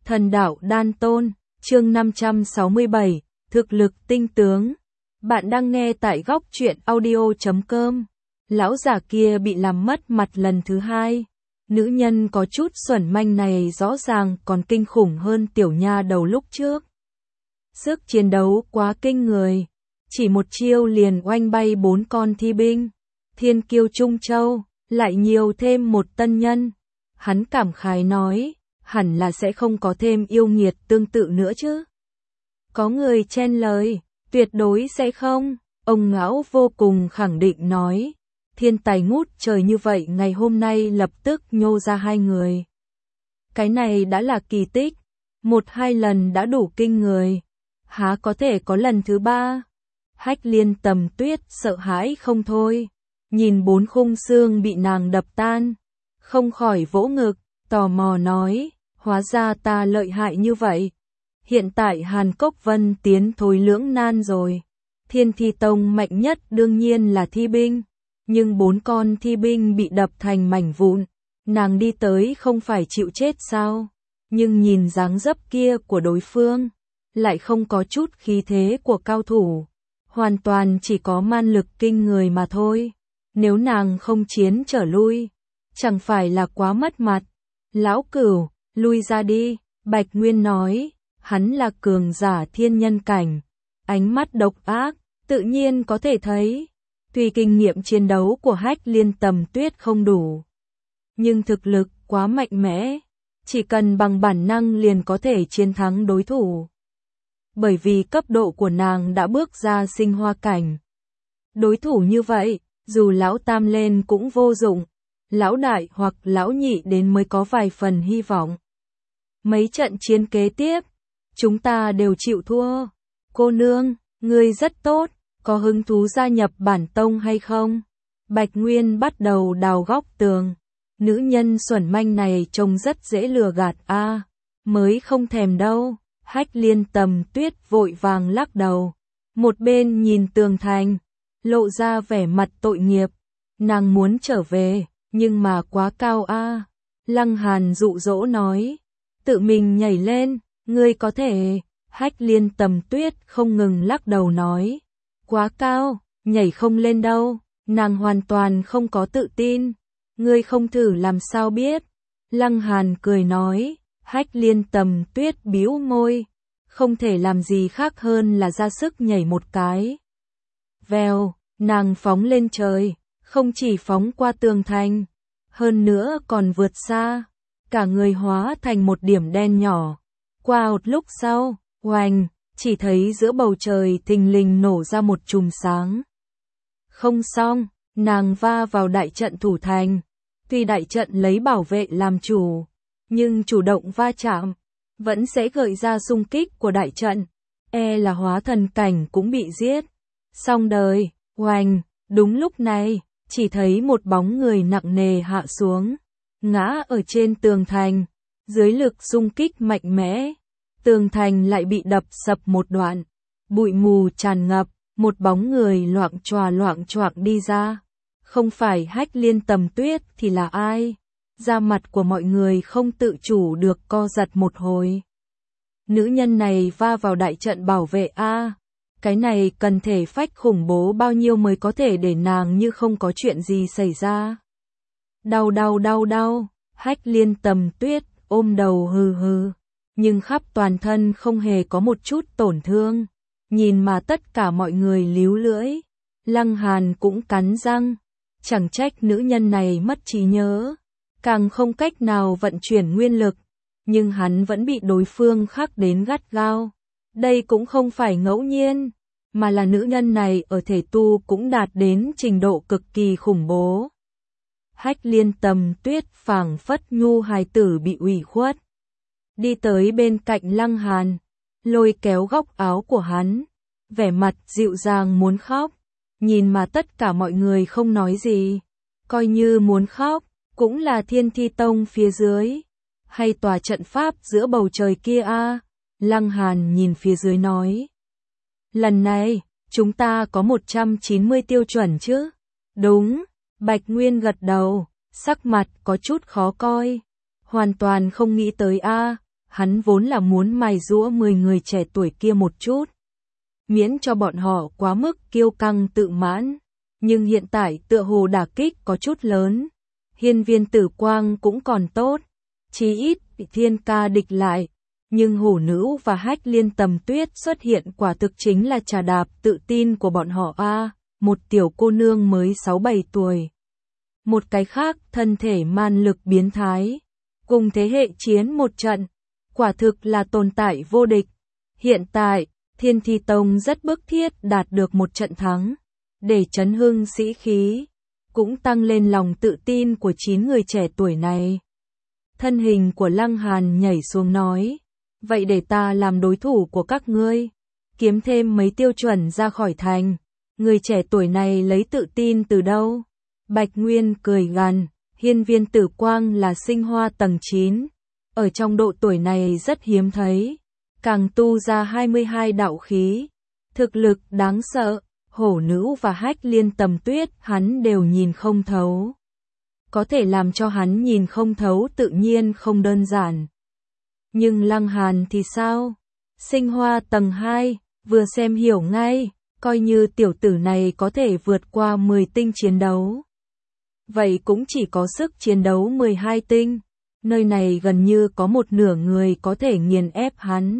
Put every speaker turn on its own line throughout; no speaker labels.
Thần đạo đan tôn, chương 567, thực lực tinh tướng. Bạn đang nghe tại góc truyện audio.com. Lão già kia bị làm mất mặt lần thứ hai. Nữ nhân có chút xuẩn manh này rõ ràng còn kinh khủng hơn tiểu nha đầu lúc trước. Sức chiến đấu quá kinh người. Chỉ một chiêu liền oanh bay 4 con thi binh. Thiên kiêu Trung Châu, lại nhiều thêm một tân nhân. Hắn cảm khái nói, hẳn là sẽ không có thêm yêu nghiệt tương tự nữa chứ. Có người chen lời, tuyệt đối sẽ không. Ông Ngão vô cùng khẳng định nói, thiên tài ngút trời như vậy ngày hôm nay lập tức nhô ra 2 người. Cái này đã là kỳ tích, 1-2 lần đã đủ kinh người, há có thể có lần thứ 3. Hách Liên Tầm Tuyết sợ hãi không thôi, nhìn 4 khung xương bị nàng đập tan, không khỏi vỗ ngực, tò mò nói, hóa ra ta lợi hại như vậy. Hiện tại Hàn Cốc Vân tiến thối lưỡng nan rồi. Thiên Thi Tông mạnh nhất đương nhiên là thi binh, nhưng 4 con thi binh bị đập thành mảnh vụn, nàng đi tới không phải chịu chết sao? Nhưng nhìn dáng dấp kia của đối phương, lại không có chút khí thế của cao thủ, hoàn toàn chỉ có man lực kinh người mà thôi. Nếu nàng không chiến trở lui, chẳng phải là quá mất mặt. Lão Cửu, lui ra đi, Bạch Nguyên nói, hắn là cường giả thiên nhân cảnh, ánh mắt độc ác, tự nhiên có thể thấy. Tuy kinh nghiệm chiến đấu của Hách Liên Tầm Tuyết không đủ, nhưng thực lực quá mạnh mẽ, chỉ cần bằng bản năng liền có thể chiến thắng đối thủ. Bởi vì cấp độ của nàng đã bước ra sinh hoa cảnh. Đối thủ như vậy, dù lão tam lên cũng vô dụng, lão đại hoặc lão nhị đến mới có vài phần hy vọng. Mấy trận chiến kế tiếp, chúng ta đều chịu thua. Cô nương, ngươi rất tốt, có hứng thú gia nhập bản tông hay không? Bạch Nguyên bắt đầu đào góc tường. Nữ nhân xuẩn manh này trông rất dễ lừa gạt a, mới không thèm đâu. Hách Liên Tầm Tuyết vội vàng lắc đầu. Một bên nhìn tường thành, lộ ra vẻ mặt tội nghiệp. Nàng muốn trở về, nhưng mà quá cao a. Lăng Hàn dụ dỗ nói, tự mình nhảy lên, ngươi có thể. Hách Liên Tầm Tuyết không ngừng lắc đầu nói, quá cao, nhảy không lên đâu. Nàng hoàn toàn không có tự tin. Ngươi không thử làm sao biết. Lăng Hàn cười nói. Hách Liên Tầm Tuyết bĩu môi, không thể làm gì khác hơn là ra sức nhảy một cái. Vèo, nàng phóng lên trời, không chỉ phóng qua tường thành, hơn nữa còn vượt xa, cả người hóa thành một điểm đen nhỏ. Qua một lúc sau, oành, chỉ thấy giữa bầu trời thình lình nổ ra một chùm sáng. Không xong, nàng va vào đại trận thủ thành, tuy đại trận lấy bảo vệ làm chủ, nhưng chủ động va chạm, vẫn sẽ gợi ra xung kích của đại trận, là hóa thần cảnh cũng bị giết. Xong đời, oành, đúng lúc này, chỉ thấy một bóng người nặng nề hạ xuống, ngã ở trên tường thành, dưới lực xung kích mạnh mẽ, tường thành lại bị đập sập một đoạn, bụi mù tràn ngập, một bóng người loạng choạng đi ra. Không phải Hách Liên Tầm Tuyết thì là ai? Da mặt của mọi người không tự chủ được co giật một hồi. Nữ nhân này va vào đại trận bảo vệ a, cái này cần thể phách khủng bố bao nhiêu mới có thể để nàng như không có chuyện gì xảy ra. Đau, Hách Liên Tầm Tuyết ôm đầu hừ hừ, nhưng khắp toàn thân không hề có một chút tổn thương. Nhìn mà tất cả mọi người líu lưỡi. Lăng Hàn cũng cắn răng, chẳng trách nữ nhân này mất trí nhớ, càng không cách nào vận chuyển nguyên lực, nhưng hắn vẫn bị đối phương khắc đến gắt gao. Đây cũng không phải ngẫu nhiên, mà là nữ nhân này ở thể tu cũng đạt đến trình độ cực kỳ khủng bố. Hách Liên Tầm Tuyết phảng phất nhu hài tử bị ủy khuất, đi tới bên cạnh Lăng Hàn, lôi kéo góc áo của hắn, vẻ mặt dịu dàng muốn khóc, nhìn mà tất cả mọi người không nói gì, coi như muốn khóc, cũng là Thiên Thi Tông phía dưới, hay tòa trận pháp giữa bầu trời kia a. Lăng Hàn nhìn phía dưới nói, lần này, chúng ta có 190 tiêu chuẩn chứ? Đúng, Bạch Nguyên gật đầu, sắc mặt có chút khó coi, hoàn toàn không nghĩ tới a. hắn vốn là muốn mài giũa 10 người trẻ tuổi kia một chút, miễn cho bọn họ quá mức kiêu căng tự mãn, nhưng hiện tại tựa hồ đả kích có chút lớn. Hiên Viên Tử Quang cũng còn tốt, chí ít bị Thiên Ca địch lại, nhưng Hổ Nữ và Hách Liên Tầm Tuyết xuất hiện quả thực chính là trà đạp tự tin của bọn họ a, một tiểu cô nương mới 6-7 tuổi. Một cái khác, thân thể man lực biến thái, cùng thế hệ chiến một trận, quả thực là tồn tại vô địch. Hiện tại, Thiên Thi Tông rất bức thiết đạt được một trận thắng, để chấn hưng sĩ khí, cũng tăng lên lòng tự tin của 9 người trẻ tuổi này. Thân hình của Lăng Hàn nhảy xuống nói, vậy để ta làm đối thủ của các ngươi, kiếm thêm mấy tiêu chuẩn ra khỏi thành. Người trẻ tuổi này lấy tự tin từ đâu? Bạch Nguyên cười gằn, Hiên Viên Tử Quang là sinh hoa tầng 9, ở trong độ tuổi này rất hiếm thấy, càng tu ra 22 đạo khí, thực lực đáng sợ. Hổ Nữ và Hách Liên Tầm Tuyết hắn đều nhìn không thấu. Có thể làm cho hắn nhìn không thấu tự nhiên không đơn giản. Nhưng Lăng Hàn thì sao? Sinh hoa tầng 2, vừa xem hiểu ngay, coi như tiểu tử này có thể vượt qua 10 tinh chiến đấu. Vậy cũng chỉ có sức chiến đấu 12 tinh, nơi này gần như có một nửa người có thể nghiền ép hắn.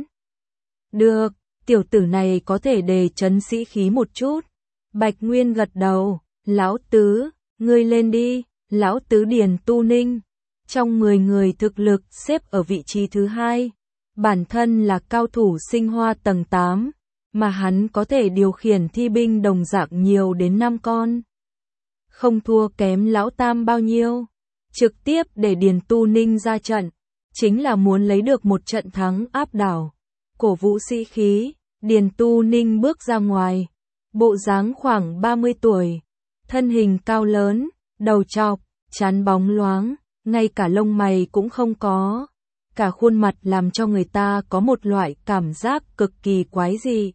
Được, tiểu tử này có thể đề chấn sĩ khí một chút. Bạch Nguyên gật đầu, lão tứ, ngươi lên đi. Lão tứ Điền Tu Ninh, trong 10 người thực lực xếp ở vị trí thứ 2, bản thân là cao thủ sinh hoa tầng 8, mà hắn có thể điều khiển thi binh đồng dạng nhiều đến 5 con. Không thua kém lão tam bao nhiêu, trực tiếp để Điền Tu Ninh ra trận, chính là muốn lấy được một trận thắng áp đảo. Cổ vũ sĩ khí, Điền Tu Ninh bước ra ngoài, bộ dáng khoảng 30 tuổi, thân hình cao lớn, đầu trọc, trán bóng loáng, ngay cả lông mày cũng không có. Cả khuôn mặt làm cho người ta có một loại cảm giác cực kỳ quái dị.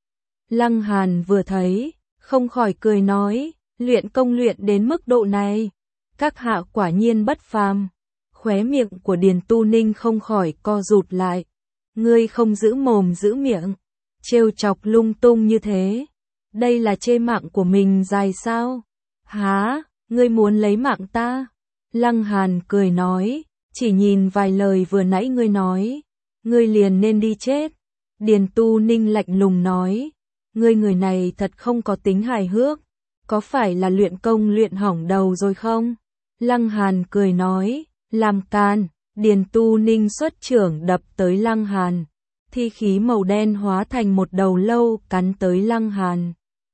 Lăng Hàn vừa thấy, không khỏi cười nói, luyện công luyện đến mức độ này, các hạ quả nhiên bất phàm. Khóe miệng của Điền Tu Ninh không khỏi co rụt lại. Ngươi không giữ mồm giữ miệng, trêu chọc lung tung như thế. Đây là chê mạng của mình dài sao? Hả? Ngươi muốn lấy mạng ta? Lăng Hàn cười nói, chỉ nhìn vài lời vừa nãy ngươi nói, ngươi liền nên đi chết. Điền Tu Ninh lạnh lùng nói, ngươi người này thật không có tính hài hước, có phải là luyện công luyện hỏng đầu rồi không? Lăng Hàn cười nói, làm can. Điền Tu Ninh xuất trưởng đập tới Lăng Hàn, thi khí màu đen hóa thành một đầu lâu cắn tới Lăng Hàn.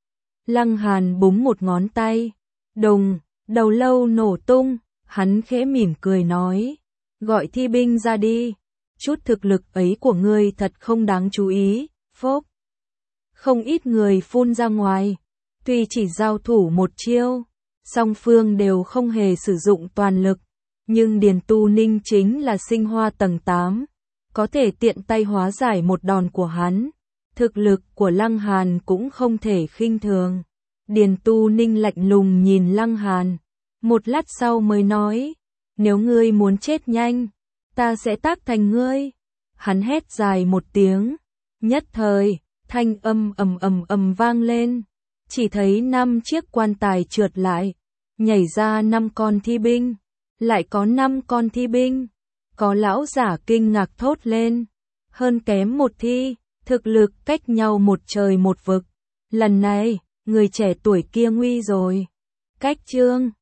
Lăng Hàn búng một ngón tay, đùng, đầu lâu nổ tung, hắn khẽ mỉm cười nói, gọi thi binh ra đi, chút thực lực ấy của ngươi thật không đáng chú ý, phốc. Không ít người phun ra ngoài, tuy chỉ giao thủ một chiêu, song phương đều không hề sử dụng toàn lực, nhưng Điền Tu Ninh chính là sinh hoa tầng 8, có thể tiện tay hóa giải một đòn của hắn. Thực lực của Lăng Hàn cũng không thể khinh thường. Điền Tu Ninh lạnh lùng nhìn Lăng Hàn, một lát sau mới nói, nếu ngươi muốn chết nhanh, ta sẽ tác thành ngươi. Hắn hét dài một tiếng, nhất thời, thanh âm ầm vang lên, chỉ thấy 5 chiếc quan tài trượt lại, nhảy ra 5 con thi binh, lại có 5 con thi binh. Có lão giả kinh ngạc thốt lên, hơn kém một thi, thực lực cách nhau một trời một vực. Lần này, người trẻ tuổi kia nguy rồi. Cách chương